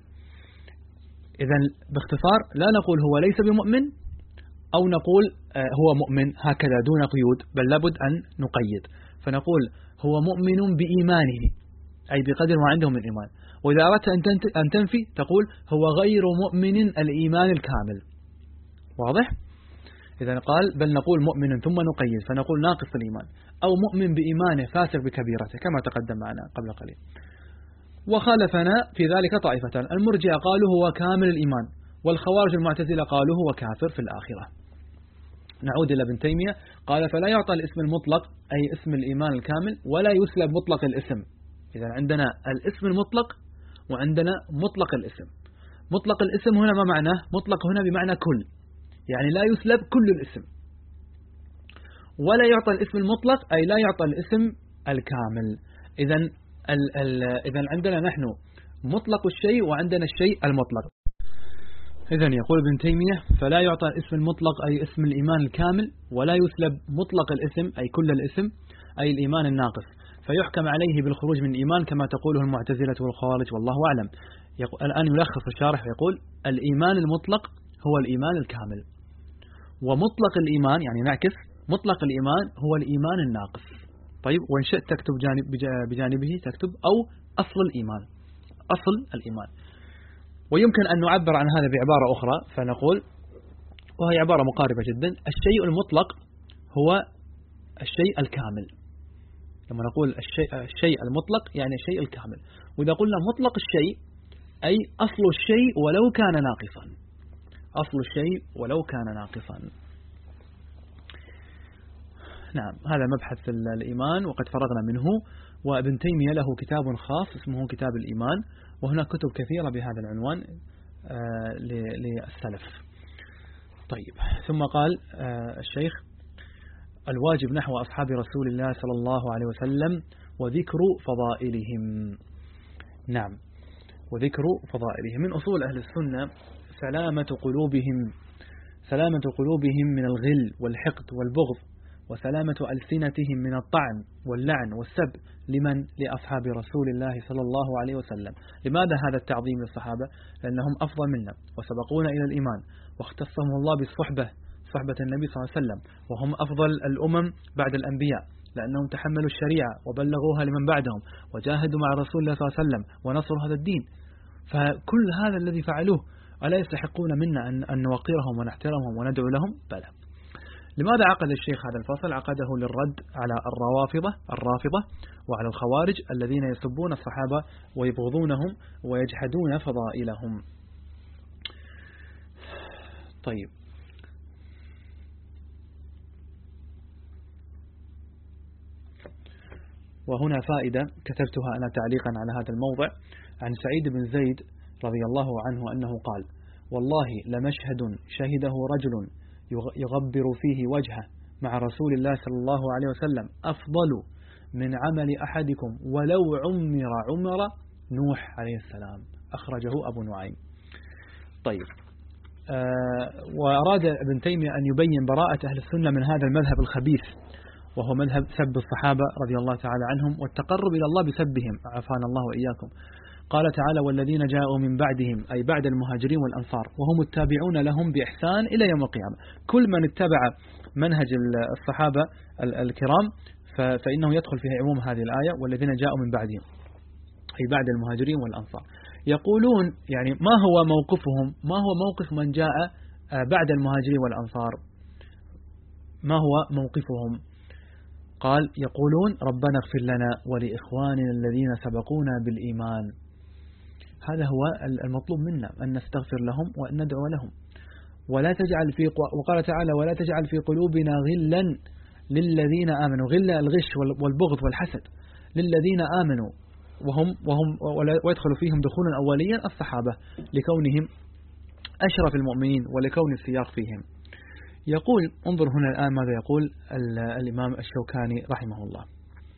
إذن باختصار لا نقول هو ليس بمؤمن أو نقول هو مؤمن هكذا دون قيود، بل لابد أن نقيد، فنقول هو مؤمن بإيمانه أي بقدر ما عنده من إيمان. وإذا أردت أن تنفي تقول هو غير مؤمن الإيمان الكامل. واضح؟ إذا قال بل نقول مؤمن ثم نقيد فنقول ناقص الإيمان، أو مؤمن بإيمانه فاسر بكبيرته كما تقدم معنا قبل قليل. وخالفنا في ذلك طائفتان، المرجئة قالوا هو كامل الإيمان، والخوارج المعتزلة قالوا هو كافر في الآخرة. نعود إلى ابن تيمية، قال فلا يعطى الاسم المطلق أي اسم الإيمان الكامل، ولا يسلب مطلق الاسم. إذا عندنا الاسم المطلق وعندنا مطلق الاسم. مطلق الاسم هنا ما معناه؟ مطلق هنا بمعنى كل، يعني لا يسلب كل الاسم. ولا يعطى الاسم المطلق أي لا يعطى الاسم الكامل. إذا إذا عندنا نحن مطلق الشيء وعندنا الشيء المطلق. إذا يقول ابن تيمية فلا يعطى الاسم المطلق أي اسم الإيمان الكامل، ولا يسلب مطلق الاسم أي كل الاسم أي الإيمان الناقص، فيحكم عليه بالخروج من الإيمان كما تقوله المعتزلة والخوارج والله أعلم. الآن يلخص الشارح ويقول الإيمان المطلق هو الإيمان الكامل، ومطلق الإيمان يعني نعكس مطلق الإيمان هو الإيمان الناقص. طيب وإن شئت تكتب جانب بجانبه تكتب أو أصل الإيمان، أصل الإيمان. ويمكن أن نعبر عن هذا بعبارة أخرى فنقول، وهي عبارة مقاربة جدا، الشيء المطلق هو الشيء الكامل. لما نقول الشيء, الشيء المطلق يعني الشيء الكامل، وإذا قلنا مطلق الشيء أي أصل الشيء ولو كان ناقصا، أصل الشيء ولو كان ناقصا. نعم هذا مبحث الإيمان وقد فرغنا منه. وابن تيمية له كتاب خاص اسمه كتاب الإيمان، وهناك كتب كثيرة بهذا العنوان للسلف. طيب ثم قال الشيخ الواجب نحو أصحاب رسول الله صلى الله عليه وسلم وذكر فضائلهم. نعم وذكر فضائلهم. من أصول أهل السنة سلامة قلوبهم، سلامة قلوبهم من الغل والحقد والبغض، وسلامة ألسنتهم من الطعن واللعن والسب لمن لأصحاب رسول الله صلى الله عليه وسلم. لماذا هذا التعظيم للصحابة؟ لأنهم أفضل منا وسبقونا إلى الإيمان، واختصهم الله بالصحبة، صحبة النبي صلى الله عليه وسلم، وهم أفضل الأمم بعد الأنبياء لأنهم تحملوا الشريعة وبلغوها لمن بعدهم وجاهدوا مع رسول الله صلى الله عليه وسلم ونصروا هذا الدين. فكل هذا الذي فعلوه ألا يستحقون منا أن نوقرهم ونحترمهم وندعو لهم؟ بلى. لماذا عقد الشيخ هذا الفصل؟ عقده للرد على الروافضة الرافضة وعلى الخوارج الذين يسبون الصحابة ويبغضونهم ويجحدون فضائلهم. طيب وهنا فائدة كتبتها أنا تعليقا على هذا الموضع عن سعيد بن زيد رضي الله عنه أنه قال والله لمشهد شهده رجل يغبر فيه وجهه مع رسول الله صلى الله عليه وسلم أفضل من عمل أحدكم ولو عمر عمر نوح عليه السلام، أخرجه أبو نعيم. طيب آه وأراد ابن تيمية أن يبين براءة أهل السنة من هذا المذهب الخبيث، وهو مذهب سب الصحابة رضي الله تعالى عنهم والتقرب إلى الله بسبهم، عافانا الله وإياكم. قال تعالى والذين جاءوا من بعدهم أي بعد المهاجرين والأنصار وهم التابعون لهم بإحسان إلى يوم القيامة. كل من اتبع منهج الصحابة الكرام فإنه يدخل فيه عموم هذه الآية والذين جاءوا من بعدهم أي بعد المهاجرين والأنصار. يقولون يعني ما هو موقفهم، ما هو موقف من جاء بعد المهاجرين والأنصار، ما هو موقفهم؟ قال يقولون ربنا اغفر لنا ولإخواننا الذين سبقونا بالإيمان. هذا هو المطلوب منا، أن نستغفر لهم وأن ندعو لهم. ولا تجعل في وقال تعالى ولا تجعل في قلوبنا غلا للذين آمنوا، غلا الغش والبغض والحسد للذين آمنوا وهم وهم ويدخل فيهم دخولا أوليا الصحابة لكونهم أشرف المؤمنين ولكون السياق فيهم. يقول انظر هنا الآن ماذا يقول الإمام الشوكاني رحمه الله.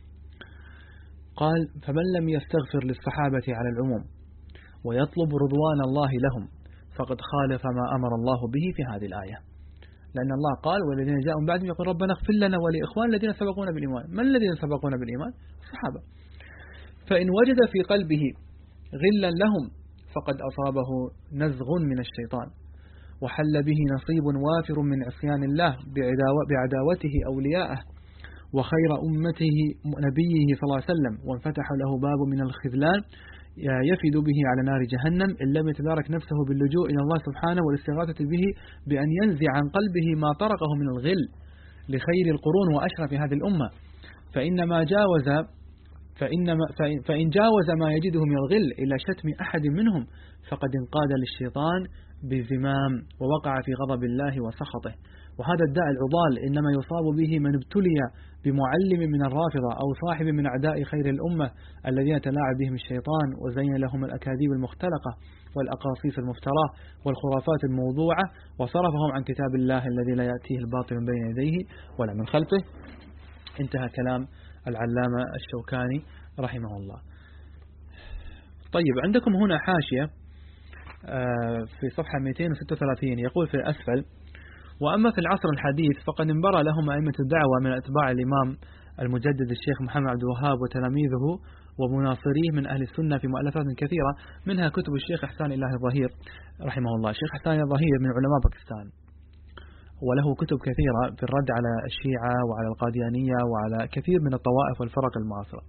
قال فمن لم يستغفر للصحابة على العموم ويطلب رضوان الله لهم فقد خالف ما أمر الله به في هذه الآية، لأن الله قال والذين جاءوا من بعدهم يقول ربنا اغفر لنا ولإخوان الذين سبقونا بالإيمان. من الذين سبقونا بالإيمان؟ الصحابة. فإن وجد في قلبه غلا لهم فقد أصابه نزغ من الشيطان وحل به نصيب وافر من عصيان الله بعداوته أولياءه وخير أمته نبيه صلى الله عليه وسلم، وانفتح له باب من الخذلان يفد به على نار جهنم إن لم يتدارك نفسه باللجوء إلى الله سبحانه والاستغاثة به بأن ينزع عن قلبه ما طرقه من الغل لخير القرون وأشرف هذه الأمة. فإنما جاوز فإنما فإن جاوز ما يجده من الغل إلى شتم أحد منهم فقد انقاد للشيطان بزمام ووقع في غضب الله وسخطه. وهذا الداء العضال إنما يصاب به من ابتلي بمعلم من الرافضة أو صاحب من أعداء خير الأمة الذين تلاعب بهم الشيطان وزين لهم الأكاذيب المختلقة والأقاصيص المفتراه والخرافات الموضوعة وصرفهم عن كتاب الله الذي لا يأتيه الباطل من بين يديه ولا من خلفه. انتهى كلام العلامة الشوكاني رحمه الله. طيب عندكم هنا حاشية في صفحة مئتين وستة وثلاثين يقول في الأسفل وأما في العصر الحديث فقد انبرى لهم أئمة الدعوة من أتباع الإمام المجدد الشيخ محمد عبد الوهاب وتلاميذه ومناصريه من أهل السنة في مؤلفات كثيرة، منها كتب الشيخ إحسان الله الظهير رحمه الله. الشيخ إحسان الظهير من علماء باكستان وله كتب كثيرة في الرد على الشيعة وعلى القاديانية وعلى كثير من الطوائف والفرق المعاصرة.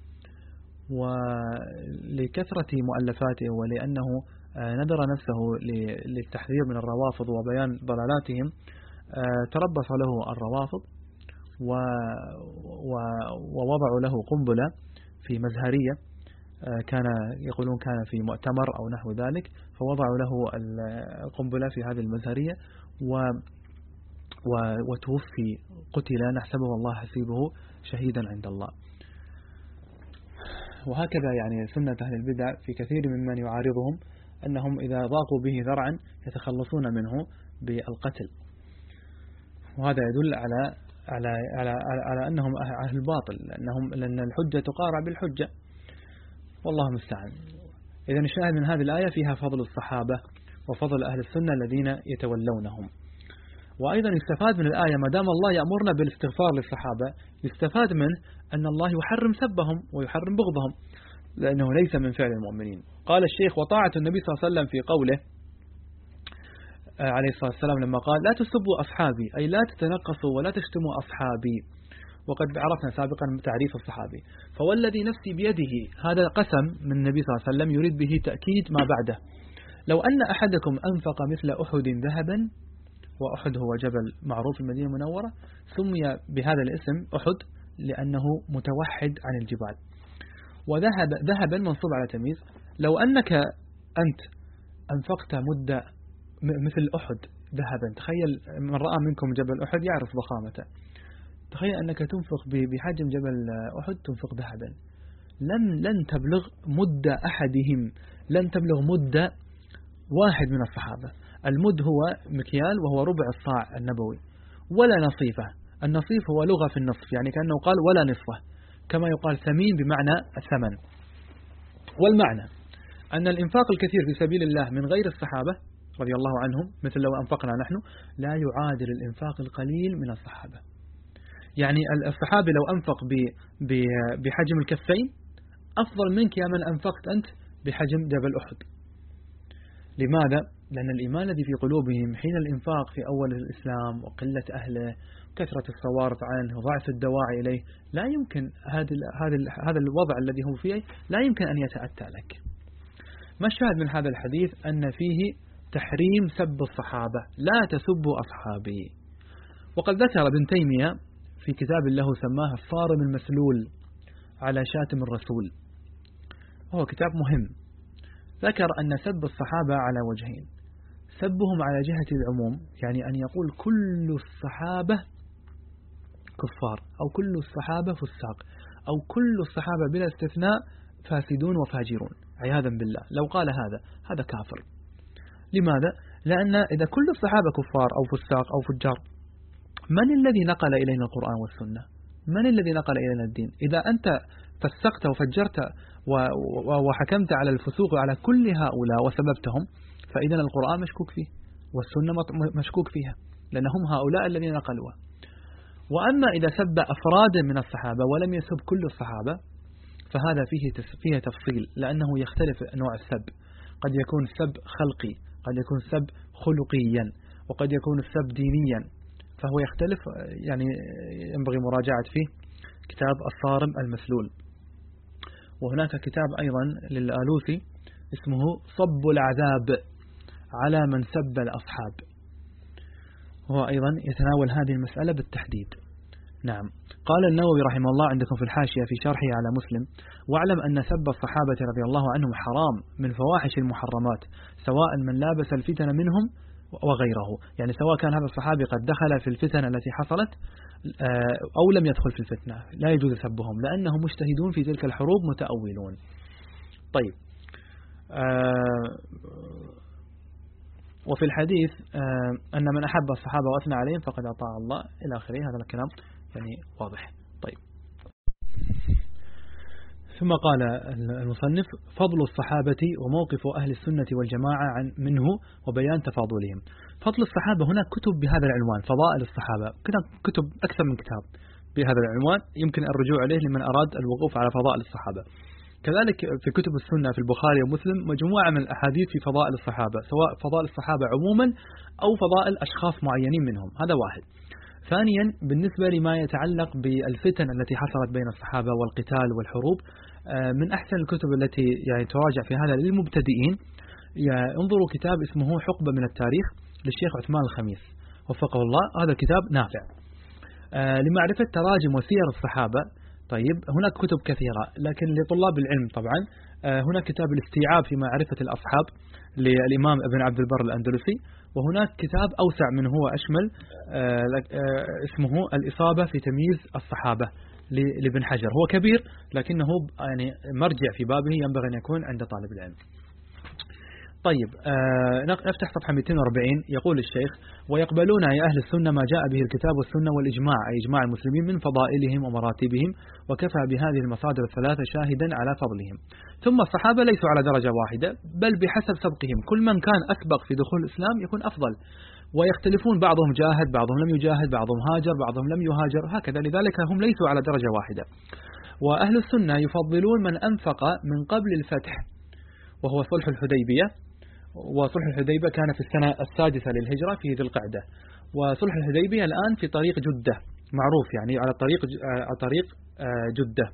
ولكثرة مؤلفاته ولأنه نذر نفسه للتحذير من الروافض وبيان ضلالاتهم تربص له الروافض ووضعوا له قنبلة في مزهرية، كان يقولون كان في مؤتمر أو نحو ذلك، فوضعوا له القنبلة في هذه المزهرية وتوفي قتل نحسبه الله حسيبه شهيدا عند الله. وهكذا يعني سنة أهل البدع في كثير ممن يعارضهم أنهم إذا ضاقوا به ذرعا يتخلصون منه بالقتل، وهذا يدل على على على على أنهم أهل الباطل، لأنهم لأن الحجة تقارع بالحجة والله المستعان. إذا الشاهد من هذه الآية فيها فضل الصحابة وفضل أهل السنة الذين يتولونهم. وأيضا يستفاد من الآية ما دام الله يأمرنا بالاستغفار للصحابة يستفاد منه أن الله يحرم سبهم ويحرم بغضهم لأنه ليس من فعل المؤمنين. قال الشيخ وطاعة النبي صلى الله عليه وسلم في قوله عليه الصلاة والسلام لما قال لا تسبوا أصحابي أي لا تتنقصوا ولا تشتموا أصحابي، وقد عرفنا سابقا تعريف الصحابي. فوالذي نفسي بيده هذا قسم من النبي صلى الله عليه وسلم يريد به تأكيد ما بعده. لو أن أحدكم أنفق مثل أحد ذهبا، وأحد هو جبل معروف في المدينة المنورة سمي بهذا الاسم أحد لأنه متوحد عن الجبال، وذهب ذهبا منصوب على تمييز. لو أنك أنت أنفقت مدة مثل أحد ذهبا، تخيل من رأى منكم جبل أحد يعرف ضخامته، تخيل أنك تنفق بحجم جبل أحد تنفق ذهبا، لن لن تبلغ مدة أحدهم، لن تبلغ مدة واحد من الصحابة. المد هو مكيال وهو ربع الصاع النبوي، ولا نصيفة. النصيف هو لغة في النصف، يعني كأنه قال ولا نصفه، كما يقال ثمين بمعنى الثمن. والمعنى أن الإنفاق الكثير في سبيل الله من غير الصحابة رضي الله عنهم مثل لو أنفقنا نحن لا يعادل الإنفاق القليل من الصحابة. يعني الصحابي لو أنفق بحجم الكفين أفضل منك يا من أنفقت أنت بحجم جبل أحد. لماذا؟ لأن الإيمان الذي في قلوبهم حين الإنفاق في أول الإسلام وقلة أهله كثرة الصوارف عنه وضعف الدواعي إليه لا يمكن هذا هذا هذا الوضع الذي هو فيه لا يمكن أن يتأتى لك. ما الشاهد من هذا الحديث؟ أن فيه تحريم سب الصحابة، لا تسبوا أصحابي. وقد ذكر ابن تيمية في كتاب له سماه الصارم المسلول على شاتم الرسول، وهو كتاب مهم. ذكر أن سب الصحابة على وجهين: سبهم على جهة العموم، يعني أن يقول كل الصحابة كفار، أو كل الصحابة فساق، أو كل الصحابة بلا استثناء فاسدون وفاجرون عياذا بالله. لو قال هذا هذا كافر. لماذا؟ لأن إذا كل الصحابة كفار أو فساق أو فجار، من الذي نقل إلينا القرآن والسنة؟ من الذي نقل إلينا الدين؟ إذا أنت فسقت وفجرت وحكمت على الفسوق على كل هؤلاء وسببتهم، فإذا القرآن مشكوك فيه والسنة مشكوك فيها، لأنهم هؤلاء الذين نقلوها. وأما إذا سب أفراد من الصحابة ولم يسب كل الصحابة فهذا فيه فيه تفصيل، لأنه يختلف نوع السب. قد يكون السب خلقي، قد يكون السب خلقيا، وقد يكون السب دينيا، فهو يختلف. يعني ينبغي مراجعة فيه كتاب الصارم المسلول. وهناك كتاب أيضا للآلوسي اسمه صب العذاب على من سب الأصحاب، هو أيضا يتناول هذه المسألة بالتحديد. نعم. قال النووي رحمه الله عندكم في الحاشية في شرحه على مسلم: واعلم أن سب الصحابة رضي الله عنهم حرام من فواحش المحرمات، سواء من لابس الفتن منهم وغيره، يعني سواء كان هذا الصحابي قد دخل في الفتن التي حصلت أو لم يدخل في الفتنة، لا يجوز سبهم لأنهم مجتهدون في تلك الحروب متأولون. طيب، وفي الحديث أن من أحب الصحابة وأثنى عليهم فقد أطاع الله إلى آخره. هذا الكلام يعني واضح. طيب، ثم قال المصنف: فضل الصحابة وموقف أهل السنة والجماعة عن منه وبيان تفاضلهم. فضل الصحابة، هناك كتب بهذا العنوان، فضائل الصحابة، كتب أكثر من كتاب بهذا العنوان يمكن الرجوع عليه لمن أراد الوقوف على فضائل الصحابة. كذلك في كتب السنة في البخاري ومسلم مجموعة من الأحاديث في فضائل الصحابة، سواء فضائل الصحابة عموما أو فضائل أشخاص معينين منهم. هذا واحد. ثانيا، بالنسبة لما يتعلق بالفتن التي حصلت بين الصحابة والقتال والحروب، من أحسن الكتب التي يعني تراجع في هذا للمبتدئين انظروا كتاب اسمه حقبة من التاريخ للشيخ عثمان الخميس وفقه الله. هذا كتاب نافع لمعرفة تراجم وسير الصحابة. طيب، هناك كتب كثيرة، لكن لطلاب العلم طبعا هناك كتاب الاستيعاب في معرفة الأصحاب للإمام ابن عبد البر الأندلسي، وهناك كتاب أوسع منه وأشمل اسمه الإصابة في تمييز الصحابة لابن حجر. هو كبير لكنه يعني مرجع في بابه ينبغي أن يكون عند طالب العلم. طيب، نفتح صفحة مئتين وأربعين. يقول الشيخ: ويقبلون يا أهل السنة ما جاء به الكتاب والسنة والإجماع، أي إجماع المسلمين، من فضائلهم ومراتبهم، وكفى بهذه المصادر الثلاثة شاهدا على فضلهم. ثم الصحابة ليسوا على درجة واحدة، بل بحسب سبقهم، كل من كان أسبق في دخول الإسلام يكون أفضل، ويختلفون، بعضهم جاهد، بعضهم لم يجاهد، بعضهم هاجر، بعضهم لم يهاجر، هكذا. لذلك هم ليسوا على درجة واحدة. وأهل السنة يفضلون من أنفق من قبل الفتح، وهو صلح الحديبية. وصلح الحديبية كان في السنة السادسة للهجرة في ذي القعدة، وصلح الحديبية الآن في طريق جدة، معروف يعني على طريق على طريق جدة.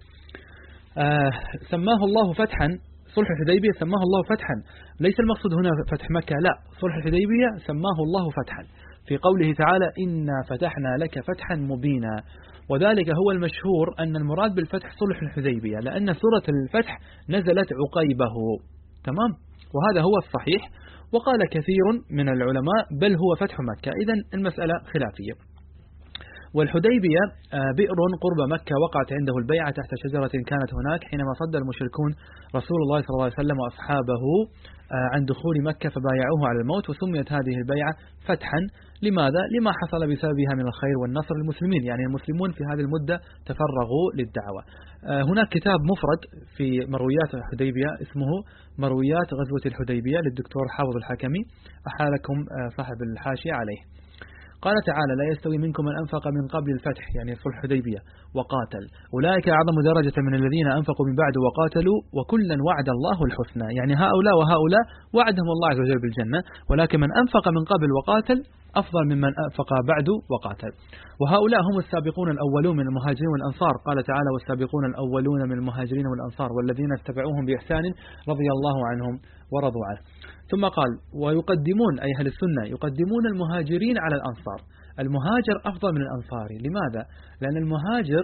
سماه الله فتحا، صلح الحديبية سماه الله فتحا، ليس المقصود هنا فتح مكة، لا، صلح الحديبية سماه الله فتحا في قوله تعالى: إنا فتحنا لك فتحا مبينا. وذلك هو المشهور أن المراد بالفتح صلح الحديبية، لأن سورة الفتح نزلت عقيبه، تمام، وهذا هو الصحيح. وقال كثير من العلماء بل هو فتح مكة، إذن المسألة خلافية. والحديبية بئر قرب مكة وقعت عنده البيعة تحت شجرة كانت هناك حينما صد المشركون رسول الله صلى الله عليه وسلم وأصحابه عن دخول مكة فبايعوه على الموت، وسميت هذه البيعة فتحا. لماذا؟ لما حصل بسببها من الخير والنصر للمسلمين، يعني المسلمون في هذه المدة تفرغوا للدعوة. هناك كتاب مفرد في مرويات الحديبية اسمه مرويات غزوة الحديبية للدكتور حافظ الحكمي، أحالكم صاحب الحاشية عليه. قال تعالى لا يستوي منكم من أنفق من قبل الفتح يعني صلح الحديبية وقاتل أولئك أعظم درجة من الذين أنفقوا من بعد وقاتلوا وكلا وعد الله الحسنى، يعني هؤلاء وهؤلاء وعدهم الله عز وجل بالجنة، ولكن من أنفق من قبل وقاتل أفضل ممن أنفق بعد وقاتل. وهؤلاء هم السابقون الأولون من المهاجرين والأنصار، قال تعالى والسابقون الأولون من المهاجرين والأنصار والذين اتبعوهم بإحسان رضي الله عنهم ورضوا عنه. ثم قال ويقدمون أي أهل السنة يقدمون المهاجرين على الأنصار، المهاجر أفضل من الأنصار. لماذا؟ لأن المهاجر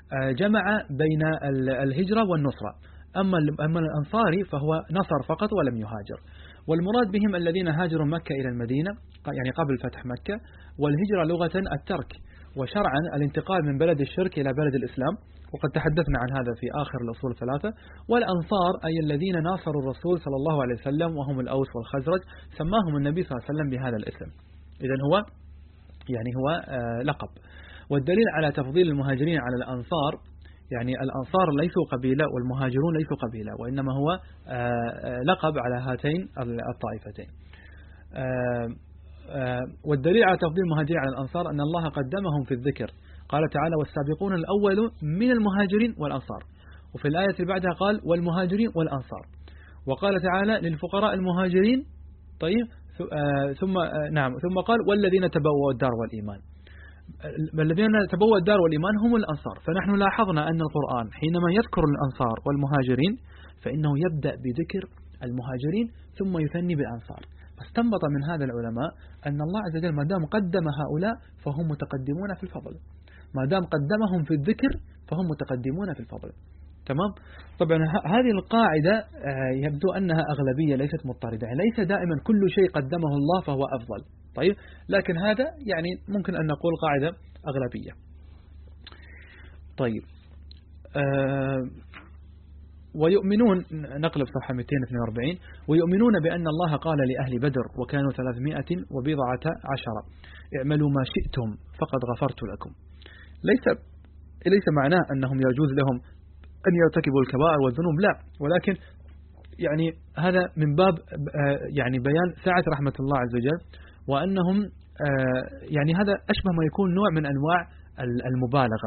جمع بين الهجرة والنصرة، أما الأنصاري فهو نصر فقط ولم يهاجر. والمراد بهم الذين هاجروا مكة إلى المدينة يعني قبل فتح مكة، والهجرة لغة الترك، وشرعا الانتقال من بلد الشرك إلى بلد الإسلام، وقد تحدثنا عن هذا في آخر الأصول الثلاثة. والأنصار أي الذين ناصروا الرسول صلى الله عليه وسلم وهم الأوس والخزرج، سماهم النبي صلى الله عليه وسلم بهذا الاسم. إذن هو يعني هو آه لقب. والدليل على تفضيل المهاجرين على الأنصار يعني الأنصار ليسوا قبيلة والمهاجرون ليسوا قبيلة، وإنما هو آه لقب على هاتين الطائفتين. آه آه والدليل على تفضيل المهاجرين على الأنصار أن الله قدمهم في الذكر، قال تعالى والسابقون الأول من المهاجرين والأنصار، وفي الآية اللي بعدها قال والمهاجرين والأنصار، وقال تعالى للفقراء المهاجرين طيب آه ثم آه نعم ثم قال والذين تبوأوا الدار والإيمان. الذين تبوأوا الدار والإيمان هم الأنصار. فنحن لاحظنا أن القرآن حينما يذكر الأنصار والمهاجرين فإنه يبدأ بذكر المهاجرين ثم يثني بالأنصار. فاستنبط من هذا العلماء أن الله عز وجل ما دام قدم هؤلاء فهم متقدمون في الفضل، ما دام قدمهم في الذكر فهم متقدمون في الفضل. تمام. طبعا هذه القاعدة يبدو أنها أغلبية ليست مضطردة، ليس دائما كل شيء قدمه الله فهو أفضل. طيب، لكن هذا يعني ممكن أن نقول قاعدة أغلبية. طيب آه ويؤمنون، نقلب صفحة مئتين واثنين وأربعين، ويؤمنون بأن الله قال لأهل بدر وكانوا ثلاثمائة وبضعة عشرة اعملوا ما شئتم فقد غفرت لكم. ليس ليس معناه أنهم يجوز لهم أن يرتكبوا الكبائر والذنوب، لا، ولكن يعني هذا من باب يعني بيان سعة رحمة الله عز وجل، وأنهم يعني هذا أشبه ما يكون نوع من أنواع المبالغة.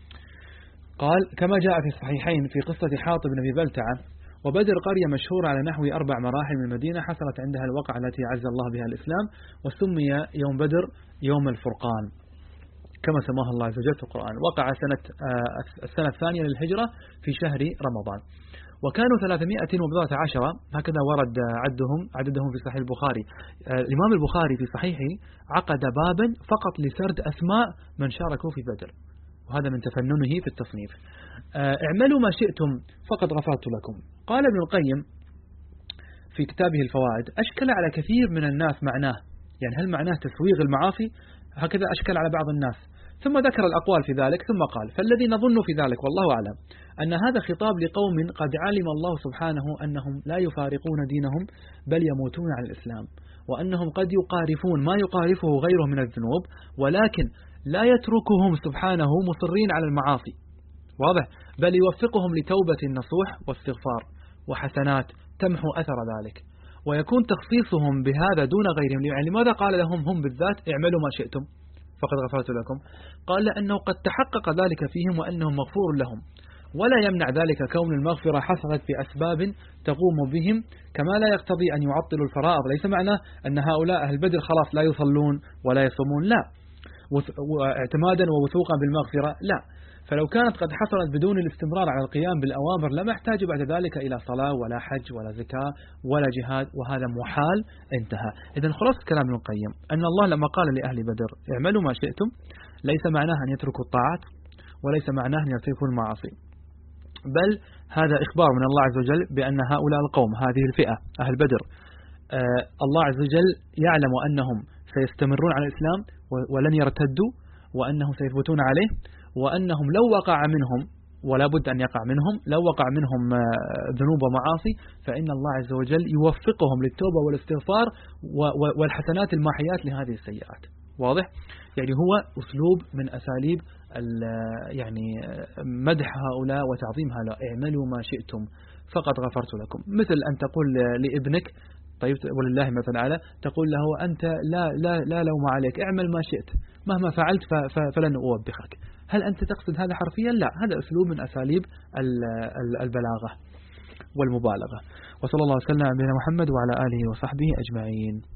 قال كما جاء في الصحيحين في قصة حاطب بن أبي بلتعة وبدر قرية مشهورة على نحو أربع مراحل من المدينة حصلت عندها الوقعة التي عز الله بها الإسلام، وسمي يوم بدر يوم الفرقان كما سماه الله عز وجل في القرآن. وقع سنة السنة الثانية للهجرة في شهر رمضان، وكانوا ثلاثمائة وبضعة عشرة هكذا ورد عدهم عددهم في صحيح البخاري. الإمام البخاري في صحيحه عقد بابا فقط لسرد أسماء من شاركوا في بدر، وهذا من تفننه في التصنيف. اعملوا ما شئتم فقد غفرت لكم. قال ابن القيم في كتابه الفوائد أشكل على كثير من الناس معناه، يعني هل معناه تسويغ المعاصي؟ هكذا أشكل على بعض الناس، ثم ذكر الأقوال في ذلك ثم قال فالذي نظن في ذلك والله أعلم أن هذا خطاب لقوم قد علم الله سبحانه أنهم لا يفارقون دينهم بل يموتون على الإسلام، وأنهم قد يقارفون ما يقارفه غيره من الذنوب، ولكن لا يتركهم سبحانه مصرين على المعاصي، واضح، بل يوفقهم لتوبة نصوح واستغفار وحسنات تمحو أثر ذلك، ويكون تخصيصهم بهذا دون غيرهم. يعني لماذا قال لهم هم بالذات اعملوا ما شئتم فقد غفرت لكم؟ قال لأنه قد تحقق ذلك فيهم وأنهم مغفور لهم، ولا يمنع ذلك كون المغفرة حصلت بأسباب تقوم بهم، كما لا يقتضي أن يعطلوا الفرائض. ليس معناه أن هؤلاء أهل بدر خلاص لا يصلون ولا يصومون، لا، واعتمادا ووثوقا بالمغفرة، لا، فلو كانت قد حصلت بدون الاستمرار على القيام بالأوامر لما احتاج بعد ذلك إلى صلاة ولا حج ولا زكاة ولا جهاد، وهذا محال، انتهى. إذن خلاص كلام ابن القيم أن الله لما قال لأهل بدر اعملوا ما شئتم ليس معناه أن يتركوا الطاعات وليس معناه أن يتركوا المعاصي، بل هذا إخبار من الله عز وجل بأن هؤلاء القوم هذه الفئة أهل بدر آه الله عز وجل يعلم أنهم سيستمرون على الإسلام ولن يرتدوا، وأنهم سيثبتون عليه، وأنهم لو وقع منهم ولا بد أن يقع منهم لو وقع منهم ذنوب ومعاصي فإن الله عز وجل يوفقهم للتوبة والاستغفار والحسنات الماحيات لهذه السيئات. واضح؟ يعني هو أسلوب من أساليب يعني مدح هؤلاء وتعظيم هؤلاء، اعملوا ما شئتم فقد غفرت لكم، مثل أن تقول لابنك طيب ولله مثل أعلى، تقول له أنت لا لا لا لوم عليك، اعمل ما شئت، مهما فعلت فلن أوبخك. هل أنت تقصد هذا حرفيا؟ لا، هذا أسلوب من أساليب البلاغة والمبالغة. وصلى الله وسلم على نبينا محمد وعلى آله وصحبه أجمعين.